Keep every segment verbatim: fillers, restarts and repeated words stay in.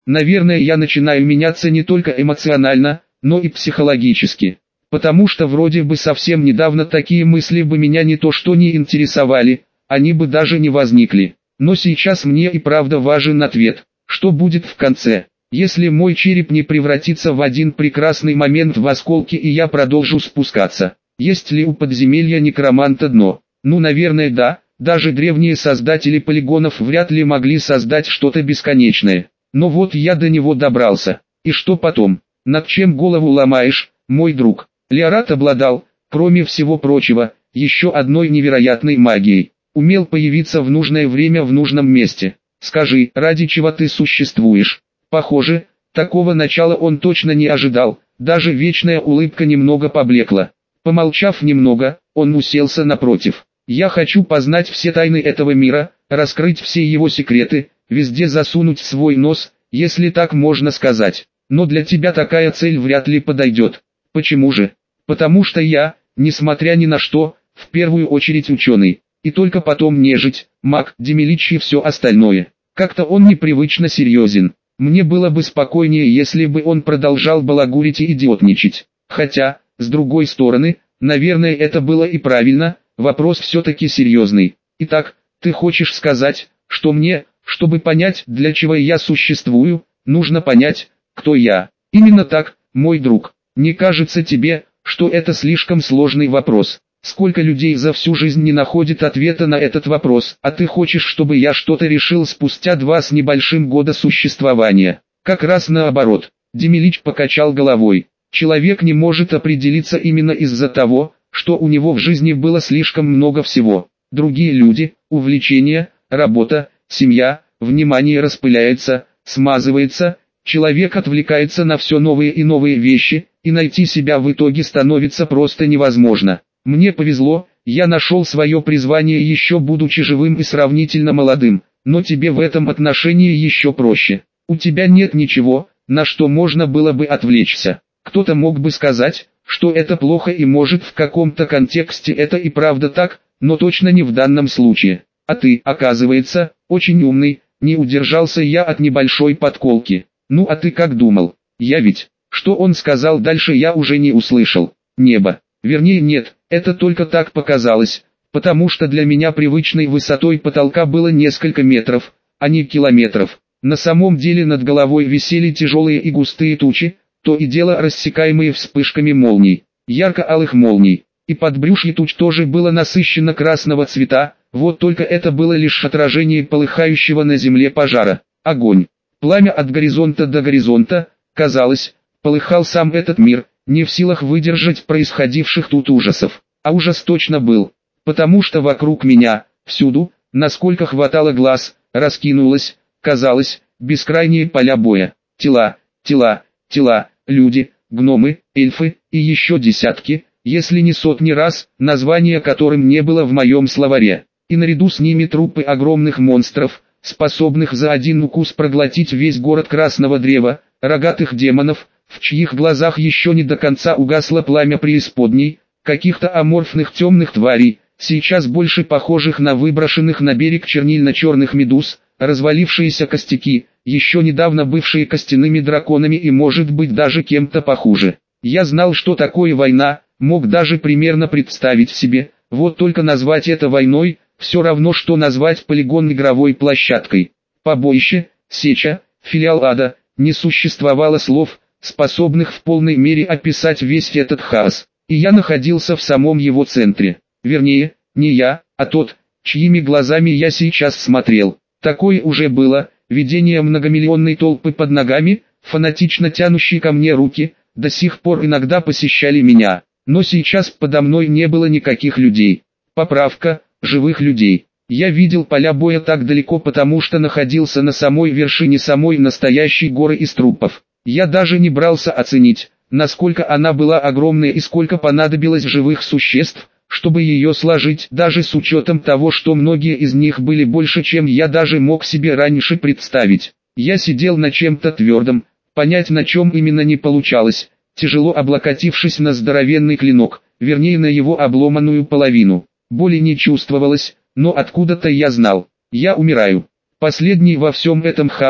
Наверное, я начинаю меняться не только эмоционально, но и психологически. Потому что вроде бы совсем недавно такие мысли бы меня не то что не интересовали, они бы даже не возникли. Но сейчас мне и правда важен ответ, что будет в конце. Если мой череп не превратится в один прекрасный момент в осколки и я продолжу спускаться. Есть ли у подземелья некроманта дно? Ну, наверное, да. Даже древние создатели полигонов вряд ли могли создать что-то бесконечное. Но вот я до него добрался. И что потом? Над чем голову ломаешь, мой друг? Леорат обладал, кроме всего прочего, еще одной невероятной магией. Умел появиться в нужное время в нужном месте. Скажи, ради чего ты существуешь? Похоже, такого начала он точно не ожидал, даже вечная улыбка немного поблекла. Помолчав немного, он уселся напротив. «Я хочу познать все тайны этого мира, раскрыть все его секреты, везде засунуть свой нос, если так можно сказать. Но для тебя такая цель вряд ли подойдет. Почему же? Потому что я, несмотря ни на что, в первую очередь ученый, и только потом нежить, маг, демилич и все остальное». Как-то он непривычно серьезен. Мне было бы спокойнее, если бы он продолжал балагурить и идиотничать. Хотя, с другой стороны, наверное, это было и правильно, вопрос все-таки серьезный. Итак, ты хочешь сказать, что мне, чтобы понять, для чего я существую, нужно понять, кто я? Именно так, мой друг. Не кажется тебе, что это слишком сложный вопрос? Сколько людей за всю жизнь не находит ответа на этот вопрос, а ты хочешь, чтобы я что-то решил спустя два с небольшим года существования? Как раз наоборот. Демилич покачал головой. Человек не может определиться именно из-за того, что у него в жизни было слишком много всего. Другие люди, увлечения, работа, семья, внимание распыляется, смазывается, человек отвлекается на все новые и новые вещи, и найти себя в итоге становится просто невозможно. Мне повезло, я нашел свое призвание еще будучи живым и сравнительно молодым, но тебе в этом отношении еще проще. У тебя нет ничего, на что можно было бы отвлечься. Кто-то мог бы сказать, что это плохо и может в каком-то контексте это и правда так, но точно не в данном случае. А ты, оказывается, очень умный, не удержался я от небольшой подколки. Ну а ты как думал? Я ведь, что он сказал дальше я уже не услышал. Небо. Вернее нет, это только так показалось, потому что для меня привычной высотой потолка было несколько метров, а не километров. На самом деле над головой висели тяжелые и густые тучи, то и дело рассекаемые вспышками молний, ярко-алых молний. И подбрюшье туч тоже было насыщенно красного цвета, вот только это было лишь отражение полыхающего на земле пожара. Огонь. Пламя от горизонта до горизонта, казалось, полыхал сам этот мир, не в силах выдержать происходивших тут ужасов. А ужас точно был, потому что вокруг меня, всюду, насколько хватало глаз, раскинулось, казалось, бескрайние поля боя. Тела, тела, тела, люди, гномы, эльфы и еще десятки, если не сотни раз, название которым не было в моем словаре. И наряду с ними трупы огромных монстров, способных за один укус проглотить весь город Красного Древа, рогатых демонов, в чьих глазах еще не до конца угасло пламя преисподней, каких-то аморфных темных тварей, сейчас больше похожих на выброшенных на берег чернильно-черных медуз, развалившиеся костяки, еще недавно бывшие костяными драконами и может быть даже кем-то похуже. Я знал, что такое война, мог даже примерно представить себе, вот только назвать это войной, все равно что назвать полигон игровой площадкой. Побоище, сеча, филиал ада, не существовало слов, способных в полной мере описать весь этот хаос, и я находился в самом его центре. Вернее, не я, а тот, чьими глазами я сейчас смотрел. Такое уже было, видение многомиллионной толпы под ногами, фанатично тянущие ко мне руки, до сих пор иногда посещали меня, но сейчас подо мной не было никаких людей. Поправка, живых людей. Я видел поля боя так далеко, потому что находился на самой вершине самой настоящей горы из трупов. Я даже не брался оценить, насколько она была огромная и сколько понадобилось живых существ, чтобы ее сложить, даже с учетом того, что многие из них были больше, чем я даже мог себе раньше представить. Я сидел на чем-то твердом, понять на чем именно не получалось, тяжело облокотившись на здоровенный клинок, вернее на его обломанную половину. Боли не чувствовалось, но откуда-то я знал, я умираю. Последний во всем этом хаосе,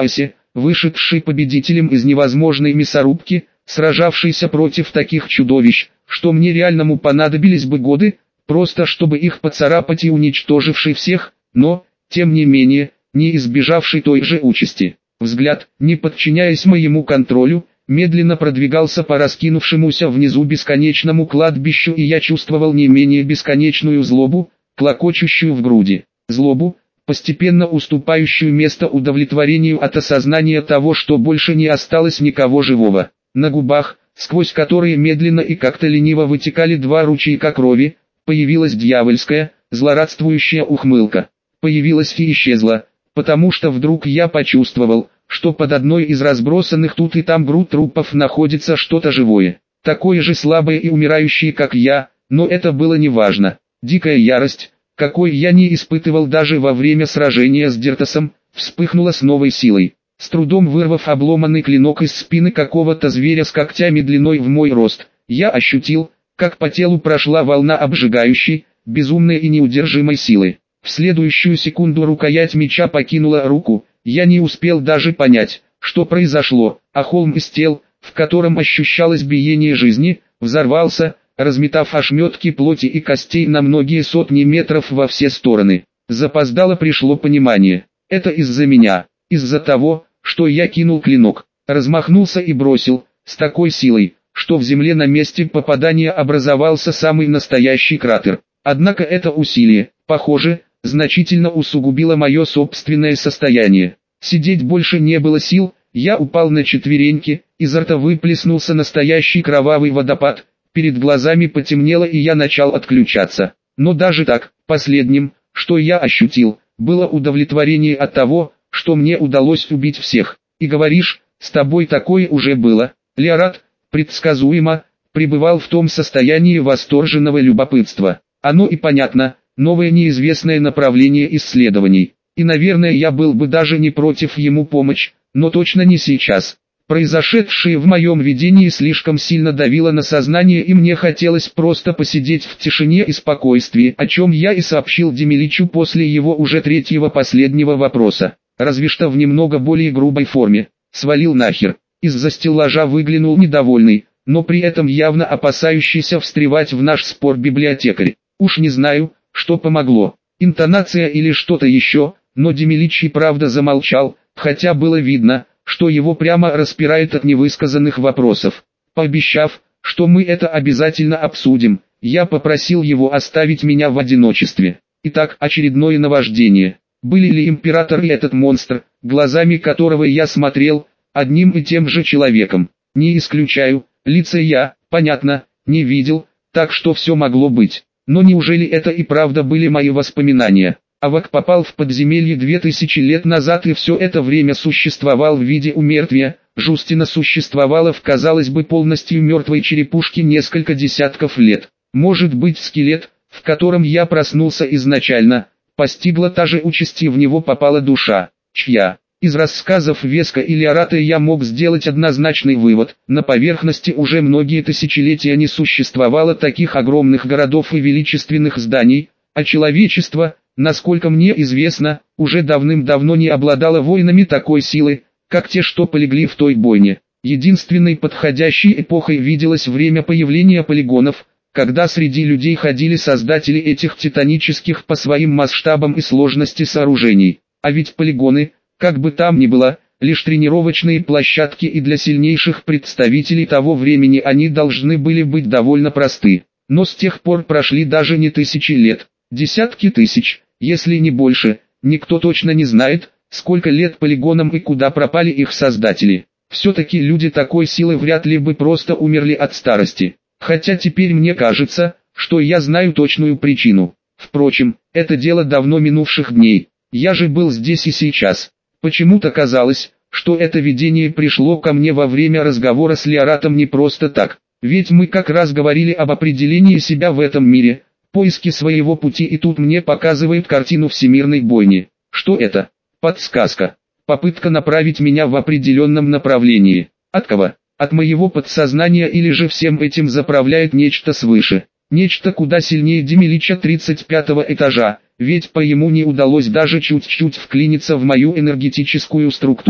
вышедший победителем из невозможной мясорубки, сражавшийся против таких чудовищ, что мне реальному понадобились бы годы, просто чтобы их поцарапать и уничтоживший всех, но, тем не менее, не избежавший той же участи. Взгляд, не подчиняясь моему контролю, медленно продвигался по раскинувшемуся внизу бесконечному кладбищу, и я чувствовал не менее бесконечную злобу, клокочущую в груди. Злобу, постепенно уступающую место удовлетворению от осознания того, что больше не осталось никого живого. На губах, сквозь которые медленно и как-то лениво вытекали два ручейка крови, появилась дьявольская, злорадствующая ухмылка. Появилась и исчезла, потому что вдруг я почувствовал, что под одной из разбросанных тут и там груд трупов находится что-то живое, такое же слабое и умирающее, как я, но это было неважно. Дикая ярость, какой я не испытывал даже во время сражения с Дертосом, вспыхнула с новой силой. С трудом вырвав обломанный клинок из спины какого-то зверя с когтями длиной в мой рост, я ощутил, как по телу прошла волна обжигающей, безумной и неудержимой силы. В следующую секунду рукоять меча покинула руку, я не успел даже понять, что произошло, а холм из тел, в котором ощущалось биение жизни, взорвался, разметав ошметки плоти и костей на многие сотни метров во все стороны. Запоздало пришло понимание. Это из-за меня, из-за того, что я кинул клинок, размахнулся и бросил, с такой силой, что в земле на месте попадания образовался самый настоящий кратер. Однако это усилие, похоже, значительно усугубило мое собственное состояние. Сидеть больше не было сил, я упал на четвереньки, изо рта выплеснулся настоящий кровавый водопад, перед глазами потемнело и я начал отключаться. Но даже так, последним, что я ощутил, было удовлетворение от того, что мне удалось убить всех. И говоришь, с тобой такое уже было. Леорат, предсказуемо, пребывал в том состоянии восторженного любопытства. Оно и понятно, новое неизвестное направление исследований. И наверное я был бы даже не против ему помочь, но точно не сейчас. Произошедшее в моем видении слишком сильно давило на сознание, и мне хотелось просто посидеть в тишине и спокойствии, о чем я и сообщил Демиличу после его уже третьего последнего вопроса. Разве что в немного более грубой форме. Свалил нахер. Из-за стеллажа выглянул недовольный, но при этом явно опасающийся встревать в наш спор библиотекарь. Уж не знаю, что помогло, интонация или что-то еще, но Демилич и правда замолчал, хотя было видно, что его прямо распирает от невысказанных вопросов. Пообещав, что мы это обязательно обсудим, я попросил его оставить меня в одиночестве. Итак, очередное наваждение. Были ли император и этот монстр, глазами которого я смотрел, одним и тем же человеком? Не исключаю, лица я, понятно, не видел, так что все могло быть. Но неужели это и правда были мои воспоминания? Авак попал в подземелье две тысячи лет назад и все это время существовал в виде умертвия. Жустина существовала в, казалось бы, полностью мертвой черепушке несколько десятков лет. Может быть, скелет, в котором я проснулся изначально, постигла та же участь и в него попала душа, чья? Из рассказов Веска и Леората я мог сделать однозначный вывод: на поверхности уже многие тысячелетия не существовало таких огромных городов и величественных зданий, а человечество, насколько мне известно, уже давным-давно не обладало воинами такой силы, как те, что полегли в той бойне. Единственной подходящей эпохой виделось время появления полигонов, когда среди людей ходили создатели этих титанических по своим масштабам и сложности сооружений. А ведь полигоны, как бы там ни было, лишь тренировочные площадки, и для сильнейших представителей того времени они должны были быть довольно просты. Но с тех пор прошли даже не тысячи лет, десятки тысяч, если не больше. Никто точно не знает, сколько лет полигонам и куда пропали их создатели. Все-таки люди такой силы вряд ли бы просто умерли от старости. Хотя теперь мне кажется, что я знаю точную причину. Впрочем, это дело давно минувших дней. Я же был здесь и сейчас. Почему-то казалось, что это видение пришло ко мне во время разговора с Леоратом не просто так. Ведь мы как раз говорили об определении себя в этом мире, поиске своего пути, и тут мне показывают картину всемирной бойни. Что это? Подсказка. Попытка направить меня в определенном направлении. От кого? От моего подсознания, или же всем этим заправляет нечто свыше? Нечто куда сильнее Демилича тридцать пятого этажа, ведь по ему не удалось даже чуть-чуть вклиниться в мою энергетическую структуру.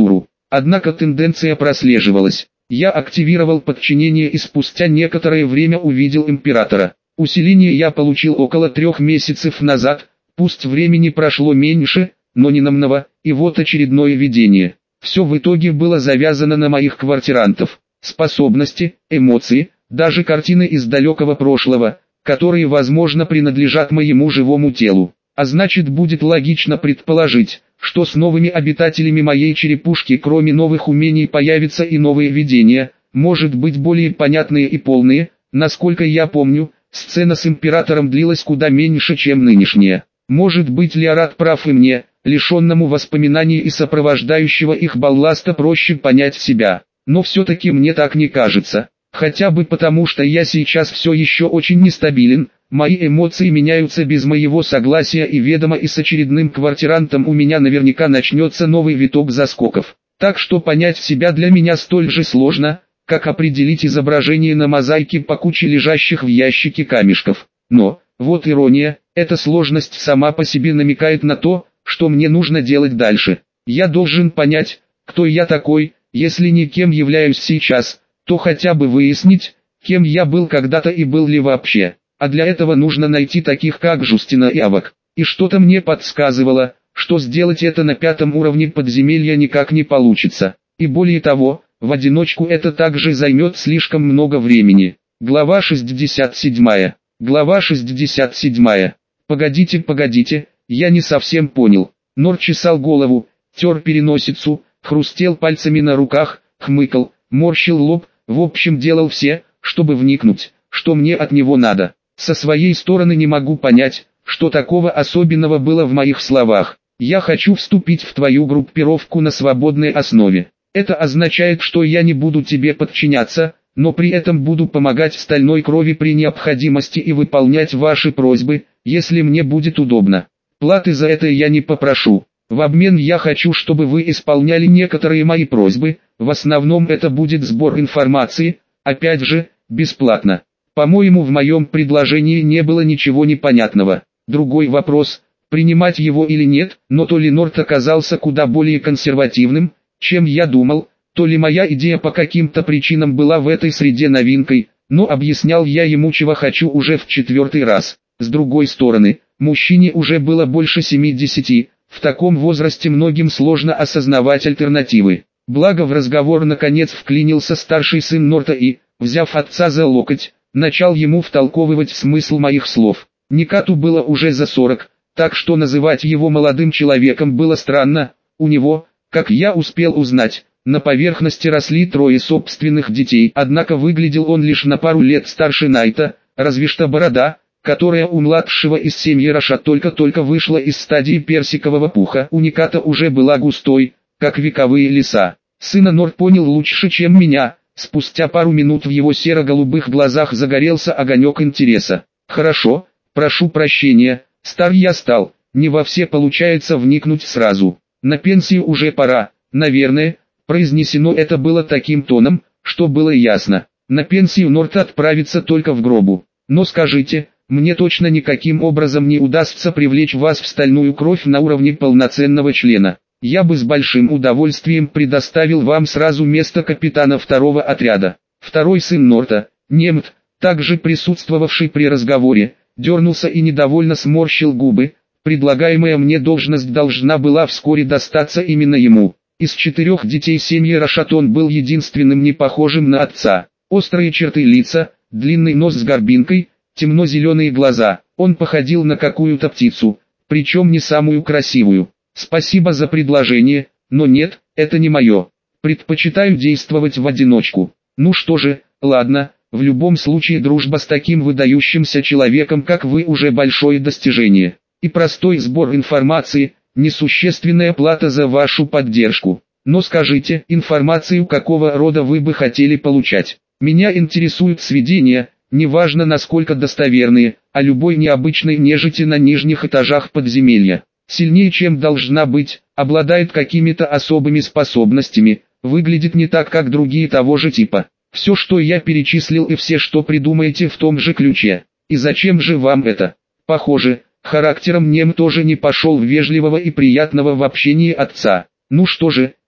Однако тенденция прослеживалась. Я активировал подчинение и спустя некоторое время увидел императора. Усиление я получил около трех месяцев назад, пусть времени прошло меньше, но не намного, и вот очередное видение. Все в итоге было завязано на моих квартирантов. Способности, эмоции, даже картины из далекого прошлого, которые, возможно, принадлежат моему живому телу. А значит, будет логично предположить, что с новыми обитателями моей черепушки кроме новых умений появятся и новые видения, может быть более понятные и полные. Насколько я помню, сцена с императором длилась куда меньше, чем нынешняя. Может быть, Леорат прав, и мне, лишенному воспоминаний и сопровождающего их балласта, проще понять себя. Но все-таки мне так не кажется. Хотя бы потому, что я сейчас все еще очень нестабилен, мои эмоции меняются без моего согласия, и ведомо и с очередным квартирантом у меня наверняка начнется новый виток заскоков. Так что понять себя для меня столь же сложно, как определить изображение на мозаике по куче лежащих в ящике камешков. Но, вот ирония, эта сложность сама по себе намекает на то, что мне нужно делать дальше. Я должен понять, кто я такой, если не кем являюсь сейчас, то хотя бы выяснить, кем я был когда-то и был ли вообще. А для этого нужно найти таких, как Жустина и Авок. И что-то мне подсказывало, что сделать это на пятом уровне подземелья никак не получится. И более того, в одиночку это также займет слишком много времени. Глава шестьдесят седьмая. Глава шестьдесят седьмая. Погодите, погодите, я не совсем понял. Нор чесал голову, тер переносицу, хрустел пальцами на руках, хмыкал, морщил лоб, в общем делал все, чтобы вникнуть, что мне от него надо. Со своей стороны не могу понять, что такого особенного было в моих словах. Я хочу вступить в твою группировку на свободной основе. Это означает, что я не буду тебе подчиняться, но при этом буду помогать стальной крови при необходимости и выполнять ваши просьбы, если мне будет удобно. Платы за это я не попрошу. В обмен я хочу, чтобы вы исполняли некоторые мои просьбы, в основном это будет сбор информации, опять же, бесплатно. По-моему, в моем предложении не было ничего непонятного. Другой вопрос, принимать его или нет, но то ли Норт оказался куда более консервативным, чем я думал, то ли моя идея по каким-то причинам была в этой среде новинкой, но объяснял я ему, чего хочу, уже в четвертый раз. С другой стороны, мужчине уже было больше семидесяти, в таком возрасте многим сложно осознавать альтернативы. Благо в разговор наконец вклинился старший сын Норта и, взяв отца за локоть, начал ему втолковывать смысл моих слов. Никату было уже за сорок, так что называть его молодым человеком было странно. У него, как я успел узнать, на поверхности росли трое собственных детей, однако выглядел он лишь на пару лет старше Найта, разве что борода, которая у младшего из семьи Раша только-только вышла из стадии персикового пуха, у Никата уже была густой, как вековые леса. Сына Норт понял лучше, чем меня. Спустя пару минут в его серо-голубых глазах загорелся огонек интереса. «Хорошо, прошу прощения, стар я стал, не во все получается вникнуть сразу. На пенсию уже пора, наверное». Произнесено это было таким тоном, что было ясно. На пенсию Норт отправится только в гробу. Но скажите, мне точно никаким образом не удастся привлечь вас в стальную кровь на уровне полноценного члена. Я бы с большим удовольствием предоставил вам сразу место капитана второго отряда. Второй сын Норта, Немт, также присутствовавший при разговоре, дернулся и недовольно сморщил губы. Предлагаемая мне должность должна была вскоре достаться именно ему. Из четырех детей семьи Рашатон был единственным не похожим на отца. Острые черты лица, длинный нос с горбинкой, темно-зеленые глаза. Он походил на какую-то птицу, причем не самую красивую. Спасибо за предложение, но нет, это не мое. Предпочитаю действовать в одиночку. Ну что же, ладно, в любом случае дружба с таким выдающимся человеком, как вы, уже большое достижение. И простой сбор информации – несущественная плата за вашу поддержку. Но скажите, информацию какого рода вы бы хотели получать? Меня интересуют сведения, неважно насколько достоверные, о любой необычной нежити на нижних этажах подземелья. Сильнее, чем должна быть, обладает какими-то особыми способностями, выглядит не так, как другие того же типа. Все, что я перечислил, и все, что придумаете, в том же ключе. И зачем же вам это? Похоже, характером Нем тоже не пошел в вежливого и приятного в общении отца. Ну что же,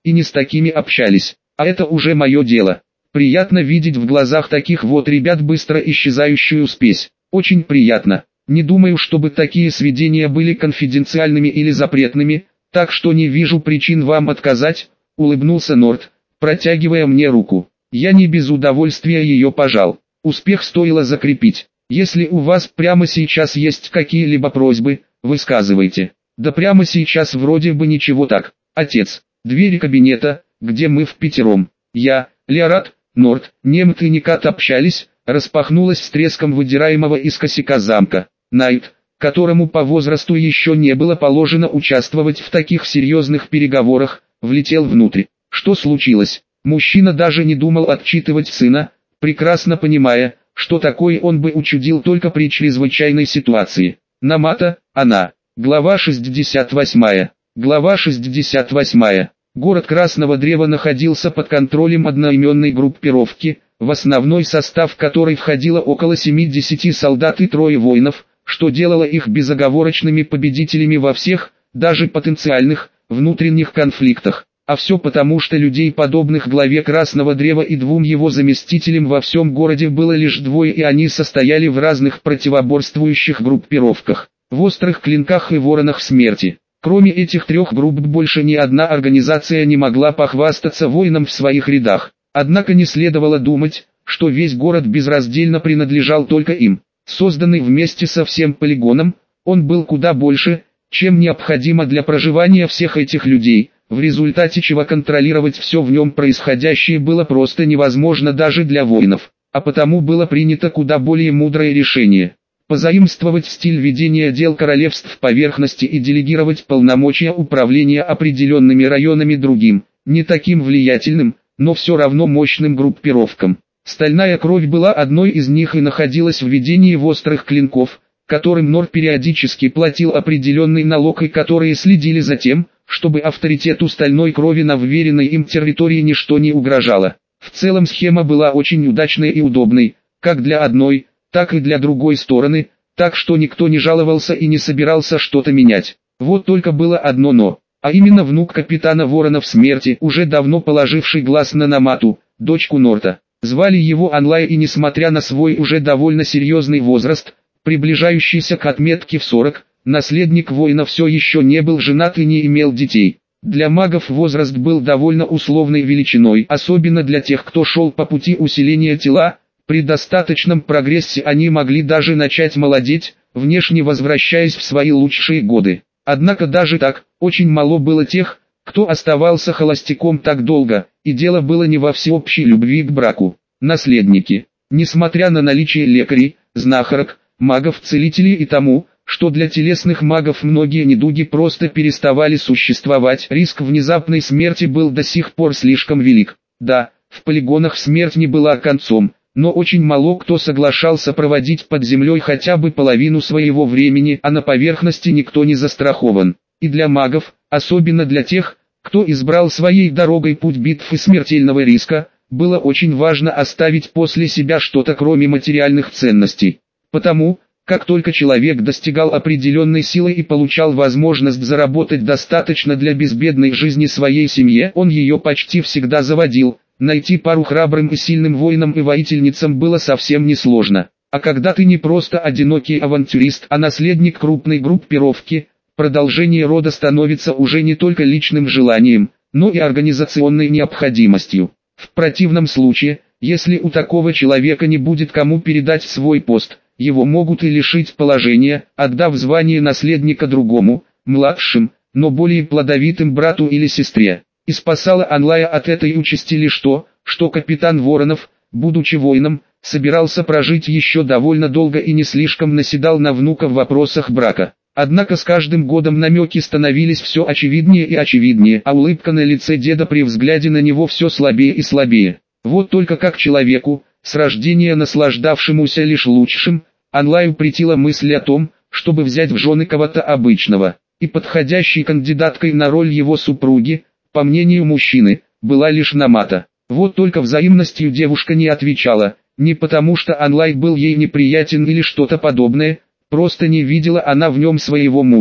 и не с такими общались. А это уже мое дело. Приятно видеть в глазах таких вот ребят быстро исчезающую спесь. Очень приятно. Не думаю, чтобы такие сведения были конфиденциальными или запретными, так что не вижу причин вам отказать, улыбнулся Норт, протягивая мне руку. Я не без удовольствия ее пожал. Успех стоило закрепить. Если у вас прямо сейчас есть какие-либо просьбы, высказывайте. Да прямо сейчас вроде бы ничего так. Отец, двери кабинета, где мы впятером. Я, Леорат, Норт, Немт и Никат общались, распахнулась с треском выдираемого из косяка замка. Найт, которому по возрасту еще не было положено участвовать в таких серьезных переговорах, влетел внутрь. Что случилось? Мужчина даже не думал отчитывать сына, прекрасно понимая, что такое он бы учудил только при чрезвычайной ситуации. Намата, она. Глава шестьдесят восьмая. Глава шестьдесят восьмая. Город Красного Древа находился под контролем одноименной группировки, в основной состав которой входило около семидесяти солдат и трое воинов, что делало их безоговорочными победителями во всех, даже потенциальных, внутренних конфликтах. А все потому, что людей, подобных главе Красного Древа и двум его заместителям, во всем городе было лишь двое, и они состояли в разных противоборствующих группировках, в острых клинках и воронах смерти. Кроме этих трех групп больше ни одна организация не могла похвастаться воином в своих рядах. Однако не следовало думать, что весь город безраздельно принадлежал только им. Созданный вместе со всем полигоном, он был куда больше, чем необходимо для проживания всех этих людей, в результате чего контролировать все в нем происходящее было просто невозможно даже для воинов, а потому было принято куда более мудрое решение. Позаимствовать стиль ведения дел королевств поверхности и делегировать полномочия управления определенными районами другим, не таким влиятельным, но все равно мощным группировкам. Стальная кровь была одной из них и находилась в ведении острых клинков, которым Нор периодически платил определенный налог и которые следили за тем, чтобы авторитету стальной крови на вверенной им территории ничто не угрожало. В целом схема была очень удачной и удобной, как для одной, так и для другой стороны, так что никто не жаловался и не собирался что-то менять. Вот только было одно но, а именно внук капитана Воронов Смерти, уже давно положивший глаз на Намату, дочку Норта. Звали его Анлай, и несмотря на свой уже довольно серьезный возраст, приближающийся к отметке в сорок, наследник воина все еще не был женат и не имел детей. Для магов возраст был довольно условной величиной, особенно для тех, кто шел по пути усиления тела. При достаточном прогрессе они могли даже начать молодеть, внешне возвращаясь в свои лучшие годы. Однако даже так, очень мало было тех, кто оставался холостяком так долго, и дело было не во всеобщей любви к браку. Наследники, несмотря на наличие лекарей, знахарок, магов, целителей и тому, что для телесных магов многие недуги просто переставали существовать, риск внезапной смерти был до сих пор слишком велик. Да, в полигонах смерть не была концом, но очень мало кто соглашался проводить под землей хотя бы половину своего времени, а на поверхности никто не застрахован. И для магов, особенно для тех, кто избрал своей дорогой путь битв и смертельного риска, было очень важно оставить после себя что-то кроме материальных ценностей. Потому, как только человек достигал определенной силы и получал возможность заработать достаточно для безбедной жизни своей семье, он ее почти всегда заводил. Найти пару храбрым и сильным воинам и воительницам было совсем несложно. А когда ты не просто одинокий авантюрист, а наследник крупной группировки, продолжение рода становится уже не только личным желанием, но и организационной необходимостью. В противном случае, если у такого человека не будет кому передать свой пост, его могут и лишить положения, отдав звание наследника другому, младшим, но более плодовитым брату или сестре. И спасало Анлая от этой участи лишь то, что капитан Воронов, будучи воином, собирался прожить еще довольно долго и не слишком наседал на внука в вопросах брака. Однако с каждым годом намеки становились все очевиднее и очевиднее, а улыбка на лице деда при взгляде на него все слабее и слабее. Вот только как человеку, с рождения наслаждавшемуся лишь лучшим, Анлаю претила мысль о том, чтобы взять в жены кого-то обычного, и подходящей кандидаткой на роль его супруги, по мнению мужчины, была лишь Намата. Вот только взаимностью девушка не отвечала, не потому что Анлай был ей неприятен или что-то подобное, просто не видела она в нем своего мужа.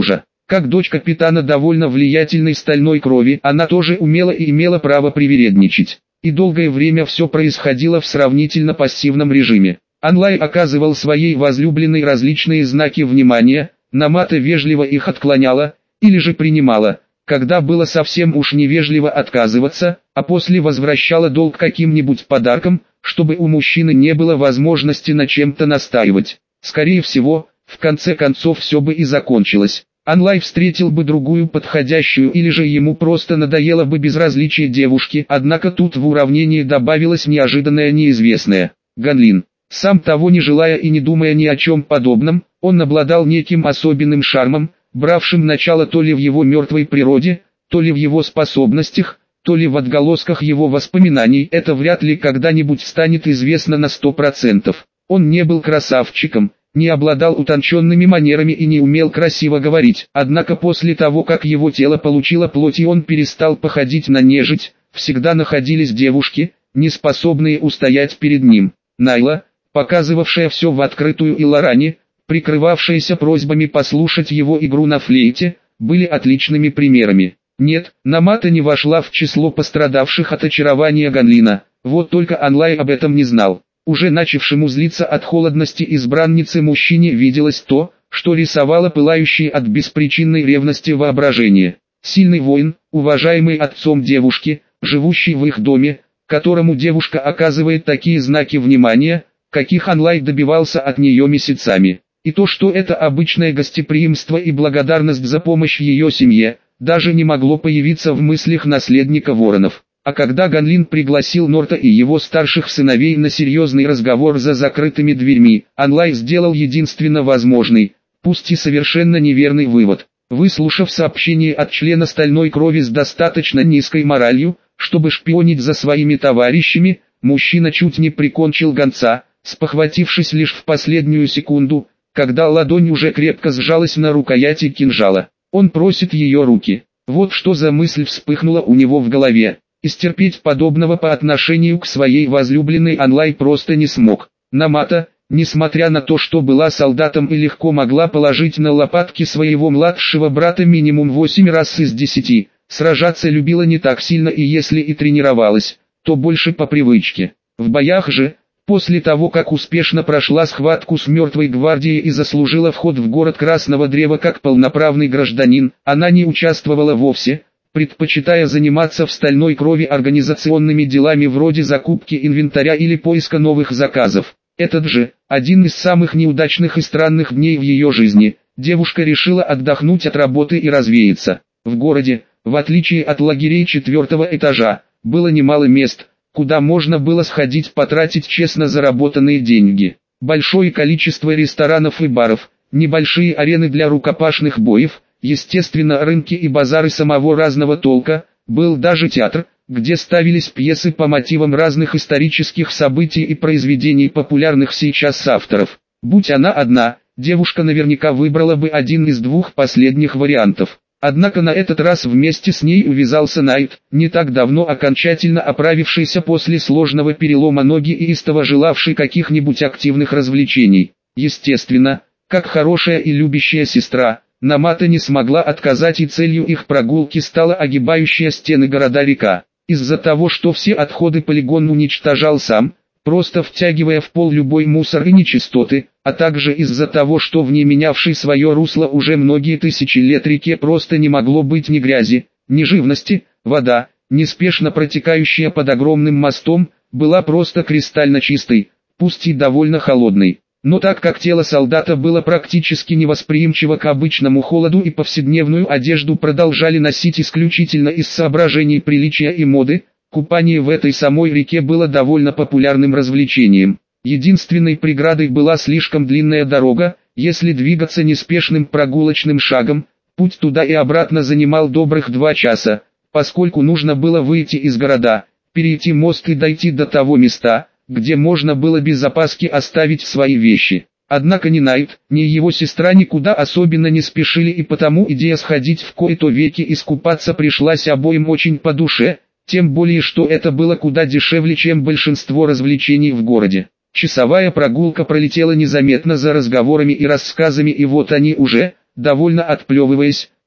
Как дочь капитана довольно влиятельной стальной крови, она тоже умела и имела право привередничать. И долгое время все происходило в сравнительно пассивном режиме. Анлай оказывал своей возлюбленной различные знаки внимания, Намата вежливо их отклоняла, или же принимала, когда было совсем уж невежливо отказываться, а после возвращала долг каким-нибудь подарком, чтобы у мужчины не было возможности на чем-то настаивать. Скорее всего, в конце концов все бы и закончилось. Анлай встретил бы другую подходящую, или же ему просто надоело бы безразличие девушки, однако тут в уравнении добавилось неожиданное неизвестное. Ганлин. Сам того не желая и не думая ни о чем подобном, он обладал неким особенным шармом, бравшим начало то ли в его мертвой природе, то ли в его способностях, то ли в отголосках его воспоминаний. Это вряд ли когда-нибудь станет известно на сто процентов. Он не был красавчиком, не обладал утонченными манерами и не умел красиво говорить. Однако после того, как его тело получило плоть и он перестал походить на нежить, всегда находились девушки, не способные устоять перед ним. Найла, показывавшая все в открытую, и Лорани, прикрывавшаяся просьбами послушать его игру на флейте, были отличными примерами. Нет, Намата не вошла в число пострадавших от очарования Ганлина, вот только Анлай об этом не знал. Уже начавшему злиться от холодности избранницы мужчине виделось то, что рисовало пылающее от беспричинной ревности воображение. Сильный воин, уважаемый отцом девушки, живущий в их доме, которому девушка оказывает такие знаки внимания, каких Анлай добивался от нее месяцами. И то, что это обычное гостеприимство и благодарность за помощь ее семье, даже не могло появиться в мыслях наследника Воронов. А когда Ганлин пригласил Норта и его старших сыновей на серьезный разговор за закрытыми дверьми, Анлай сделал единственно возможный, пусть и совершенно неверный вывод. Выслушав сообщение от члена стальной крови с достаточно низкой моралью, чтобы шпионить за своими товарищами, мужчина чуть не прикончил гонца, спохватившись лишь в последнюю секунду, когда ладонь уже крепко сжалась на рукояти кинжала. Он просит ее руки. Вот что за мысль вспыхнула у него в голове. И стерпеть подобного по отношению к своей возлюбленной Анлай просто не смог. Намата, несмотря на то, что была солдатом и легко могла положить на лопатки своего младшего брата минимум восемь раз из десяти, сражаться любила не так сильно, и если и тренировалась, то больше по привычке. В боях же, после того как успешно прошла схватку с мертвой гвардией и заслужила вход в город Красного Древа как полноправный гражданин, она не участвовала вовсе, предпочитая заниматься в стальной крови организационными делами вроде закупки инвентаря или поиска новых заказов. Этот же, один из самых неудачных и странных дней в ее жизни, девушка решила отдохнуть от работы и развеяться. В городе, в отличие от лагерей четвертого этажа, было немало мест, куда можно было сходить потратить честно заработанные деньги. Большое количество ресторанов и баров, небольшие арены для рукопашных боев, естественно рынки и базары самого разного толка, был даже театр, где ставились пьесы по мотивам разных исторических событий и произведений популярных сейчас авторов. Будь она одна, девушка наверняка выбрала бы один из двух последних вариантов. Однако на этот раз вместе с ней увязался Найт, не так давно окончательно оправившийся после сложного перелома ноги и истово желавший каких-нибудь активных развлечений. Естественно, как хорошая и любящая сестра, Намата не смогла отказать, и целью их прогулки стала огибающая стены города река. Из-за того, что все отходы полигон уничтожал сам, просто втягивая в пол любой мусор и нечистоты, а также из-за того, что в не менявшей свое русло уже многие тысячи лет реке просто не могло быть ни грязи, ни живности, вода, неспешно протекающая под огромным мостом, была просто кристально чистой, пусть и довольно холодной. Но так как тело солдата было практически невосприимчиво к обычному холоду и повседневную одежду продолжали носить исключительно из соображений приличия и моды, купание в этой самой реке было довольно популярным развлечением. Единственной преградой была слишком длинная дорога, если двигаться неспешным прогулочным шагом, путь туда и обратно занимал добрых два часа, поскольку нужно было выйти из города, перейти мост и дойти до того места, где можно было без опаски оставить свои вещи. Однако ни Найт, ни его сестра никуда особенно не спешили, и потому идея сходить в кои-то веки и искупаться пришлась обоим очень по душе, тем более что это было куда дешевле, чем большинство развлечений в городе. Часовая прогулка пролетела незаметно за разговорами и рассказами, и вот они уже, довольно отплевываясь,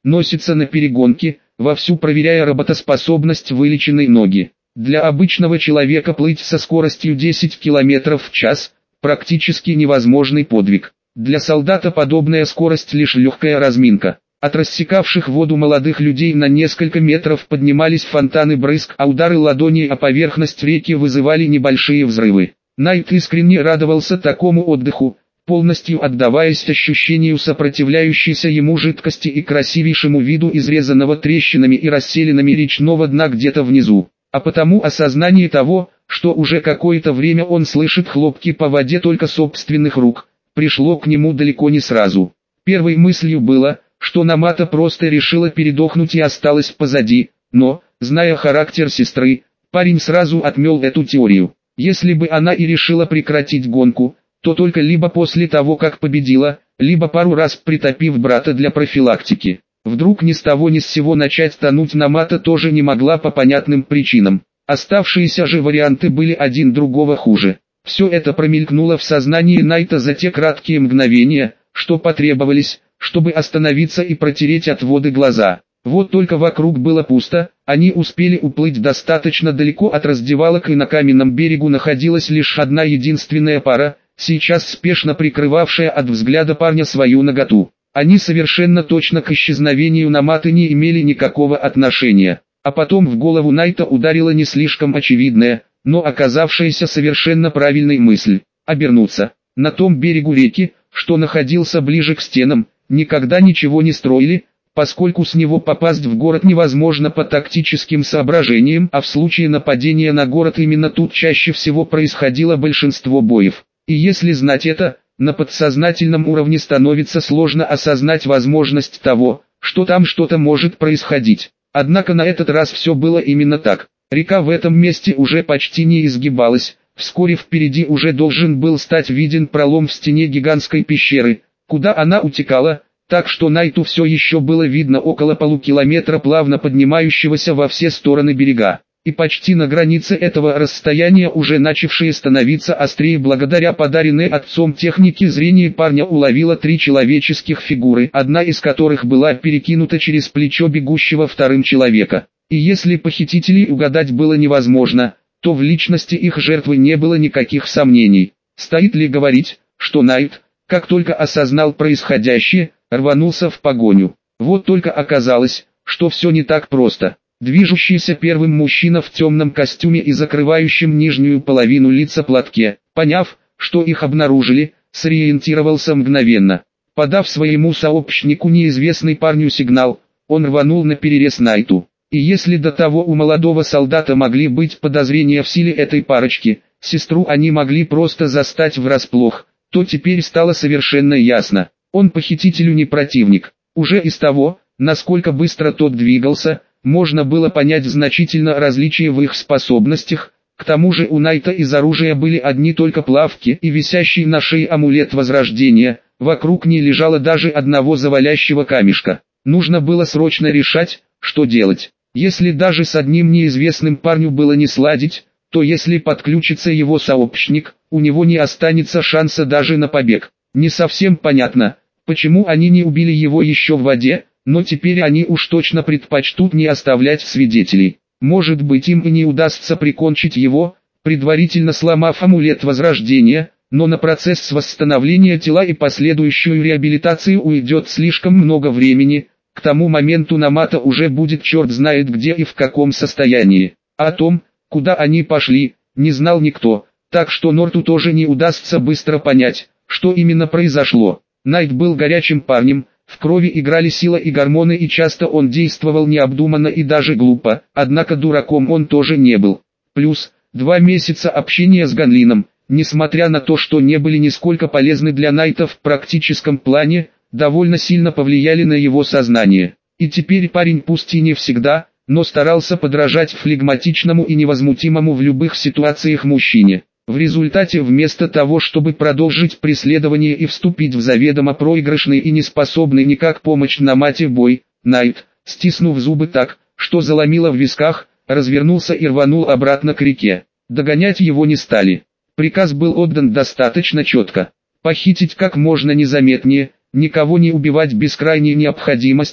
носится на перегонке, вовсю проверяя работоспособность вылеченной ноги. Для обычного человека плыть со скоростью десять километров в час – практически невозможный подвиг. Для солдата подобная скорость лишь легкая разминка. От рассекавших воду молодых людей на несколько метров поднимались фонтаны брызг, а удары ладоней о поверхность реки вызывали небольшие взрывы. Найт искренне радовался такому отдыху, полностью отдаваясь ощущению сопротивляющейся ему жидкости и красивейшему виду изрезанного трещинами и расселинами речного дна где-то внизу. А потому осознание того, что уже какое-то время он слышит хлопки по воде только собственных рук, пришло к нему далеко не сразу. Первой мыслью было, что Намата просто решила передохнуть и осталась позади, но, зная характер сестры, парень сразу отмел эту теорию. Если бы она и решила прекратить гонку, то только либо после того, как победила, либо пару раз притопив брата для профилактики. Вдруг ни с того ни с сего начать тонуть Намата тоже не могла по понятным причинам. Оставшиеся же варианты были один другого хуже. Все это промелькнуло в сознании Найта за те краткие мгновения, что потребовались, чтобы остановиться и протереть от воды глаза. Вот только вокруг было пусто, они успели уплыть достаточно далеко от раздевалок, и на каменном берегу находилась лишь одна единственная пара, сейчас спешно прикрывавшая от взгляда парня свою наготу. Они совершенно точно к исчезновению Наматы не имели никакого отношения. А потом в голову Найта ударила не слишком очевидная, но оказавшаяся совершенно правильной мысль – обернуться. На том берегу реки, что находился ближе к стенам, никогда ничего не строили, поскольку с него попасть в город невозможно по тактическим соображениям, а в случае нападения на город именно тут чаще всего происходило большинство боев. И если знать это, на подсознательном уровне становится сложно осознать возможность того, что там что-то может происходить. Однако на этот раз все было именно так. Река в этом месте уже почти не изгибалась, вскоре впереди уже должен был стать виден пролом в стене гигантской пещеры, куда она утекала, так что Найту все еще было видно около полукилометра плавно поднимающегося во все стороны берега. И почти на границе этого расстояния, уже начавшие становиться острее благодаря подаренной отцом технике зрения, парня уловило три человеческих фигуры, одна из которых была перекинута через плечо бегущего вторым человека. И если похитителей угадать было невозможно, то в личности их жертвы не было никаких сомнений. Стоит ли говорить, что Найт, как только осознал происходящее, рванулся в погоню. Вот только оказалось, что все не так просто. Движущийся первым мужчина в темном костюме и закрывающем нижнюю половину лица платке, поняв, что их обнаружили, сориентировался мгновенно. Подав своему сообщнику неизвестный парню сигнал, он рванул на перерез Найту. И если до того у молодого солдата могли быть подозрения в силе этой парочки, сестру они могли просто застать врасплох, то теперь стало совершенно ясно. Он похитителю не противник. Уже из того, насколько быстро тот двигался, можно было понять значительно различие в их способностях. К тому же у Найта из оружия были одни только плавки и висящий на шее амулет возрождения, вокруг не лежало даже одного завалящего камешка. Нужно было срочно решать, что делать. Если даже с одним неизвестным парню было не сладить, то если подключится его сообщник, у него не останется шанса даже на побег. Не совсем понятно, почему они не убили его еще в воде, но теперь они уж точно предпочтут не оставлять свидетелей. Может быть, им и не удастся прикончить его, предварительно сломав амулет возрождения, но на процесс восстановления тела и последующую реабилитацию уйдет слишком много времени. К тому моменту Намата уже будет черт знает где и в каком состоянии. А о том, куда они пошли, не знал никто, так что Норту тоже не удастся быстро понять, что именно произошло. Найт был горячим парнем, в крови играли сила и гормоны, и часто он действовал необдуманно и даже глупо, однако дураком он тоже не был. Плюс, два месяца общения с Ганлином, несмотря на то, что не были нисколько полезны для Найта в практическом плане, довольно сильно повлияли на его сознание. И теперь парень пусть и не всегда, но старался подражать флегматичному и невозмутимому в любых ситуациях мужчине. В результате вместо того, чтобы продолжить преследование и вступить в заведомо проигрышный и неспособный никак помочь Намате бой, Найт, стиснув зубы так, что заломило в висках, развернулся и рванул обратно к реке. Догонять его не стали. Приказ был отдан достаточно четко. Похитить как можно незаметнее, никого не убивать без крайней необходимости,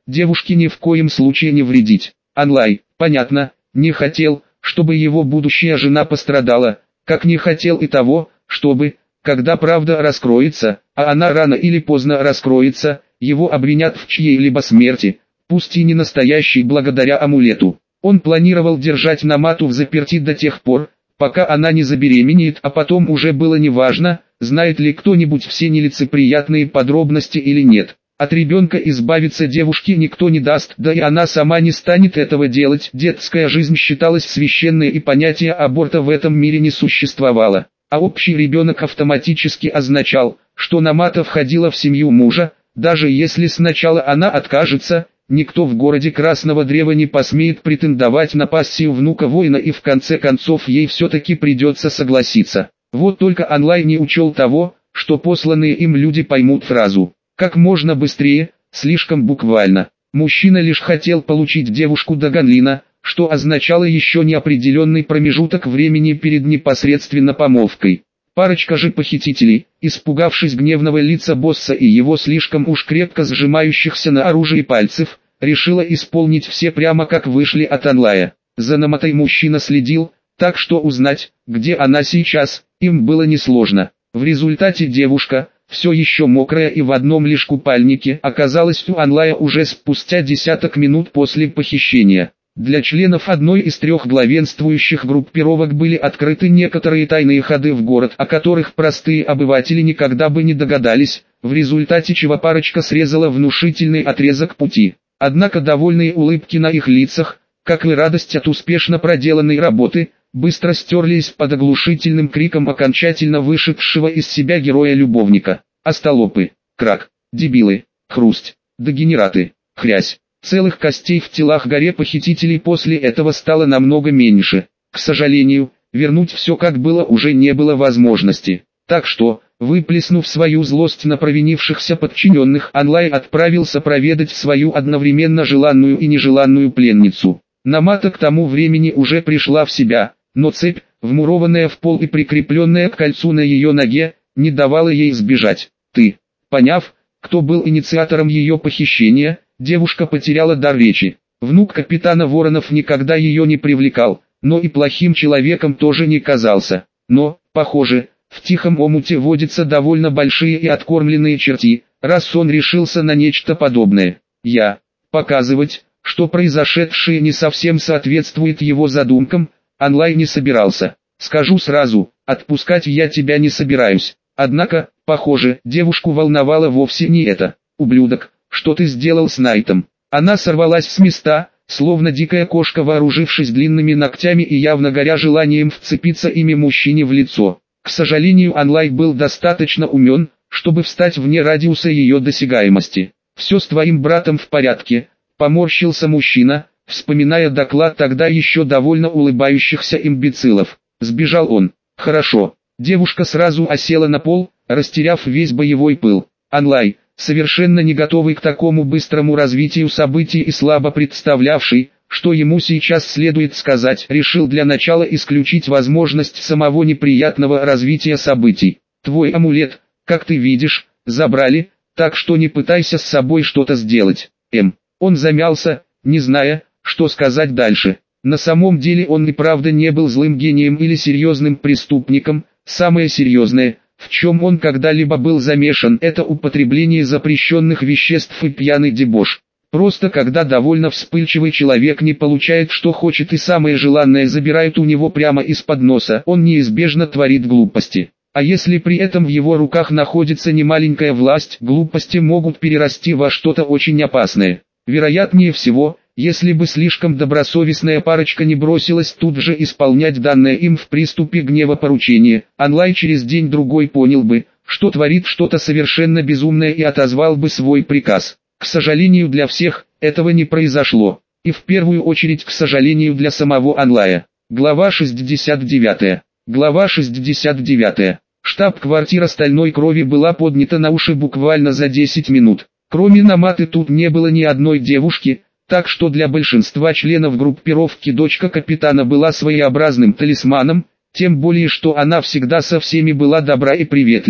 девушке ни в коем случае не вредить. Анлай, понятно, не хотел, чтобы его будущая жена пострадала, как не хотел и того, чтобы, когда правда раскроется, а она рано или поздно раскроется, его обвинят в чьей-либо смерти, пусть и не настоящей благодаря амулету. Он планировал держать Намату взаперти до тех пор, пока она не забеременеет, а потом уже было неважно, знает ли кто-нибудь все нелицеприятные подробности или нет. От ребенка избавиться девушке никто не даст, да и она сама не станет этого делать. Детская жизнь считалась священной, и понятия аборта в этом мире не существовало. А общий ребенок автоматически означал, что Намата входила в семью мужа, даже если сначала она откажется. Никто в городе Красного Древа не посмеет претендовать на пассию внука воина, и в конце концов ей все-таки придется согласиться. Вот только Анлай не учел того, что посланные им люди поймут фразу «как можно быстрее», слишком буквально. Мужчина лишь хотел получить девушку до Ганлина, что означало еще неопределенный промежуток времени перед непосредственно помолвкой. Парочка же похитителей, испугавшись гневного лица босса и его слишком уж крепко сжимающихся на оружии пальцев, решила исполнить все прямо как вышли от Анлая. За Наматой мужчина следил, так что узнать, где она сейчас, им было несложно. В результате девушка, все еще мокрая и в одном лишь купальнике, оказалась у Анлая уже спустя десяток минут после похищения. Для членов одной из трех главенствующих группировок были открыты некоторые тайные ходы в город, о которых простые обыватели никогда бы не догадались, в результате чего парочка срезала внушительный отрезок пути. Однако довольные улыбки на их лицах, как и радость от успешно проделанной работы, быстро стерлись под оглушительным криком окончательно вышедшего из себя героя-любовника. Остолопы, крак, дебилы, хрусть, дегенераты, хрясь. Целых костей в телах горе похитителей после этого стало намного меньше. К сожалению, вернуть все как было уже не было возможности. Так что, выплеснув свою злость на провинившихся подчиненных, Анлай отправился проведать свою одновременно желанную и нежеланную пленницу. Намата к тому времени уже пришла в себя, но цепь, вмурованная в пол и прикрепленная к кольцу на ее ноге, не давала ей сбежать. Ты, поняв, кто был инициатором ее похищения, девушка потеряла дар речи. Внук капитана Воронов никогда ее не привлекал, но и плохим человеком тоже не казался. Но, похоже, в тихом омуте водятся довольно большие и откормленные черти, раз он решился на нечто подобное. Я, показывать, что произошедшее не совсем соответствует его задумкам, Анлай не собирался. Скажу сразу, отпускать я тебя не собираюсь. Однако, похоже, девушку волновало вовсе не это. Ублюдок, что ты сделал с Найтом? Она сорвалась с места, словно дикая кошка, вооружившись длинными ногтями и явно горя желанием вцепиться ими мужчине в лицо. К сожалению, Анлай был достаточно умен, чтобы встать вне радиуса ее досягаемости. «Все с твоим братом в порядке», — поморщился мужчина, вспоминая доклад тогда еще довольно улыбающихся имбецилов. Сбежал он. Хорошо. Девушка сразу осела на пол, растеряв весь боевой пыл. Анлай, совершенно не готовый к такому быстрому развитию событий и слабо представлявший, что ему сейчас следует сказать, решил для начала исключить возможность самого неприятного развития событий. Твой амулет, как ты видишь, забрали, так что не пытайся с собой что-то сделать. М. Он замялся, не зная, что сказать дальше. На самом деле он и правда не был злым гением или серьезным преступником. Самое серьезное, в чем он когда-либо был замешан, это употребление запрещенных веществ и пьяный дебош. Просто когда довольно вспыльчивый человек не получает, что хочет, и самое желанное забирают у него прямо из-под носа, он неизбежно творит глупости. А если при этом в его руках находится немаленькая власть, глупости могут перерасти во что-то очень опасное. Вероятнее всего, если бы слишком добросовестная парочка не бросилась тут же исполнять данное им в приступе гнева поручение, Анлай через день-другой понял бы, что творит что-то совершенно безумное, и отозвал бы свой приказ. К сожалению для всех, этого не произошло. И в первую очередь, к сожалению, для самого Анлая. Глава шестьдесят девять. Глава шестьдесят девять. Штаб-квартира Стальной Крови была поднята на уши буквально за десять минут. Кроме Наматы тут не было ни одной девушки, так что для большинства членов группировки дочка капитана была своеобразным талисманом, тем более что она всегда со всеми была добра и приветлива.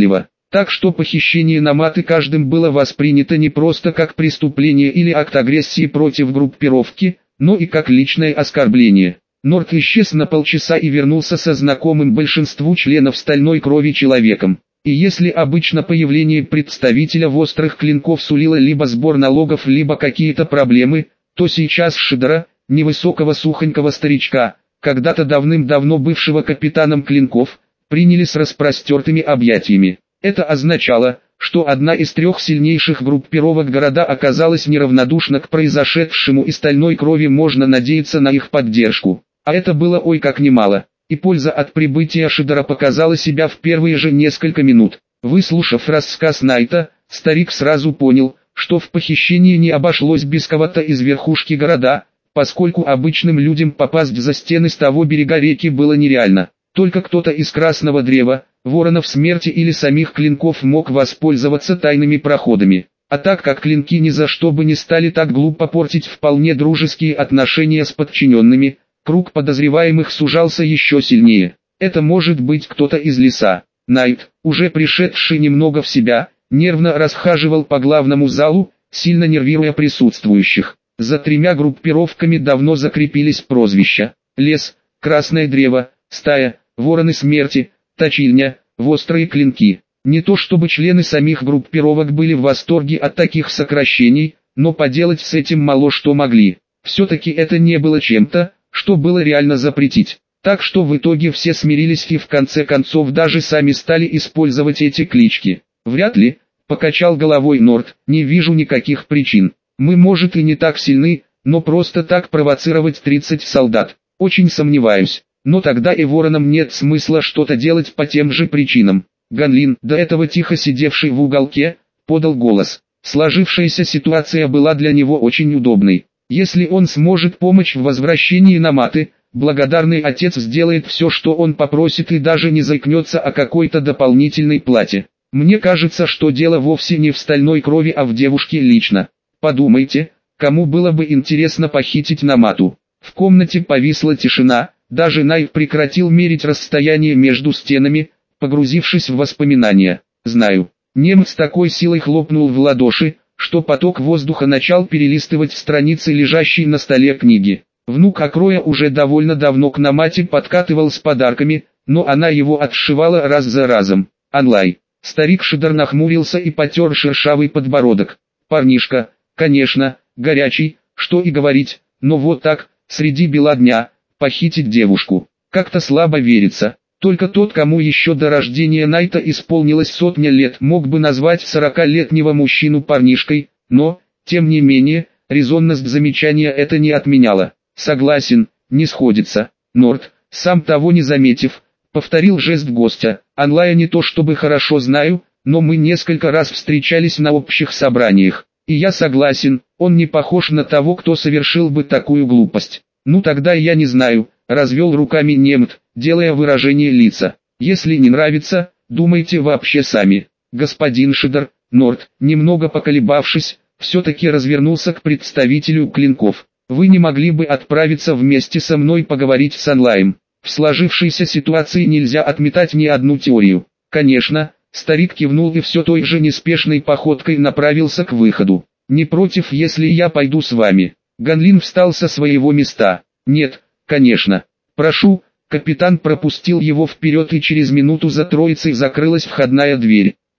Так что похищение Наматы каждым было воспринято не просто как преступление или акт агрессии против группировки, но и как личное оскорбление. Норт исчез на полчаса и вернулся со знакомым большинству членов стальной крови человеком. И если обычно появление представителя в острых клинков сулило либо сбор налогов, либо какие-то проблемы, то сейчас Шидера, невысокого сухонького старичка, когда-то давным-давно бывшего капитаном клинков, приняли с распростертыми объятиями. Это означало, что одна из трех сильнейших группировок города оказалась неравнодушна к произошедшему, и стальной крови можно надеяться на их поддержку. А это было ой как немало, и польза от прибытия Шидера показала себя в первые же несколько минут. Выслушав рассказ Найта, старик сразу понял, что в похищении не обошлось без кого-то из верхушки города, поскольку обычным людям попасть за стены с того берега реки было нереально. Только кто-то из Красного Древа, Воронов Смерти или самих клинков мог воспользоваться тайными проходами. А так как клинки ни за что бы не стали так глупо портить вполне дружеские отношения с подчиненными, круг подозреваемых сужался еще сильнее. Это может быть кто-то из леса. Найт, уже пришедший немного в себя, нервно расхаживал по главному залу, сильно нервируя присутствующих. За тремя группировками давно закрепились прозвища: Лес, Красное Древо, Стая, Вороны Смерти, Точильня, Острые Клинки. Не то чтобы члены самих группировок были в восторге от таких сокращений, но поделать с этим мало что могли. Все-таки это не было чем-то, что было реально запретить. Так что в итоге все смирились и в конце концов даже сами стали использовать эти клички. Вряд ли, покачал головой Норт, не вижу никаких причин. Мы, может, и не так сильны, но просто так провоцировать тридцать солдат, очень сомневаюсь. Но тогда и Воронам нет смысла что-то делать по тем же причинам. Ганлин, до этого тихо сидевший в уголке, подал голос. Сложившаяся ситуация была для него очень удобной. Если он сможет помочь в возвращении Наматы, благодарный отец сделает все, что он попросит, и даже не заикнется о какой-то дополнительной плате. Мне кажется, что дело вовсе не в стальной крови, а в девушке лично. Подумайте, кому было бы интересно похитить Намату. В комнате повисла тишина, даже Найт прекратил мерить расстояние между стенами, погрузившись в воспоминания. Знаю. Немец с такой силой хлопнул в ладоши, что поток воздуха начал перелистывать страницы лежащей на столе книги. Внук Акроя уже довольно давно к Намате подкатывал с подарками, но она его отшивала раз за разом. Анлай. Старик Шидер нахмурился и потер шершавый подбородок. Парнишка, конечно, горячий, что и говорить, но вот так, среди бела дня, похитить девушку. Как-то слабо верится. Только тот, кому еще до рождения Найта исполнилось сотня лет, мог бы назвать сорокалетнего мужчину парнишкой, но, тем не менее, резонность замечания это не отменяла. Согласен, не сходится. Норт, сам того не заметив, повторил жест гостя. Анлая не то чтобы хорошо знаю, но мы несколько раз встречались на общих собраниях. И я согласен, он не похож на того, кто совершил бы такую глупость. Ну тогда я не знаю, развел руками Немт, делая выражение лица. Если не нравится, думайте вообще сами. Господин Шидер, Норт, немного поколебавшись, все-таки развернулся к представителю клинков. Вы не могли бы отправиться вместе со мной поговорить с Анлаем? В сложившейся ситуации нельзя отметать ни одну теорию. Конечно, старик кивнул и все той же неспешной походкой направился к выходу. Не против, если я пойду с вами? Ганлин встал со своего места. Нет, конечно. Прошу. Капитан пропустил его вперед, и через минуту за троицей закрылась входная дверь.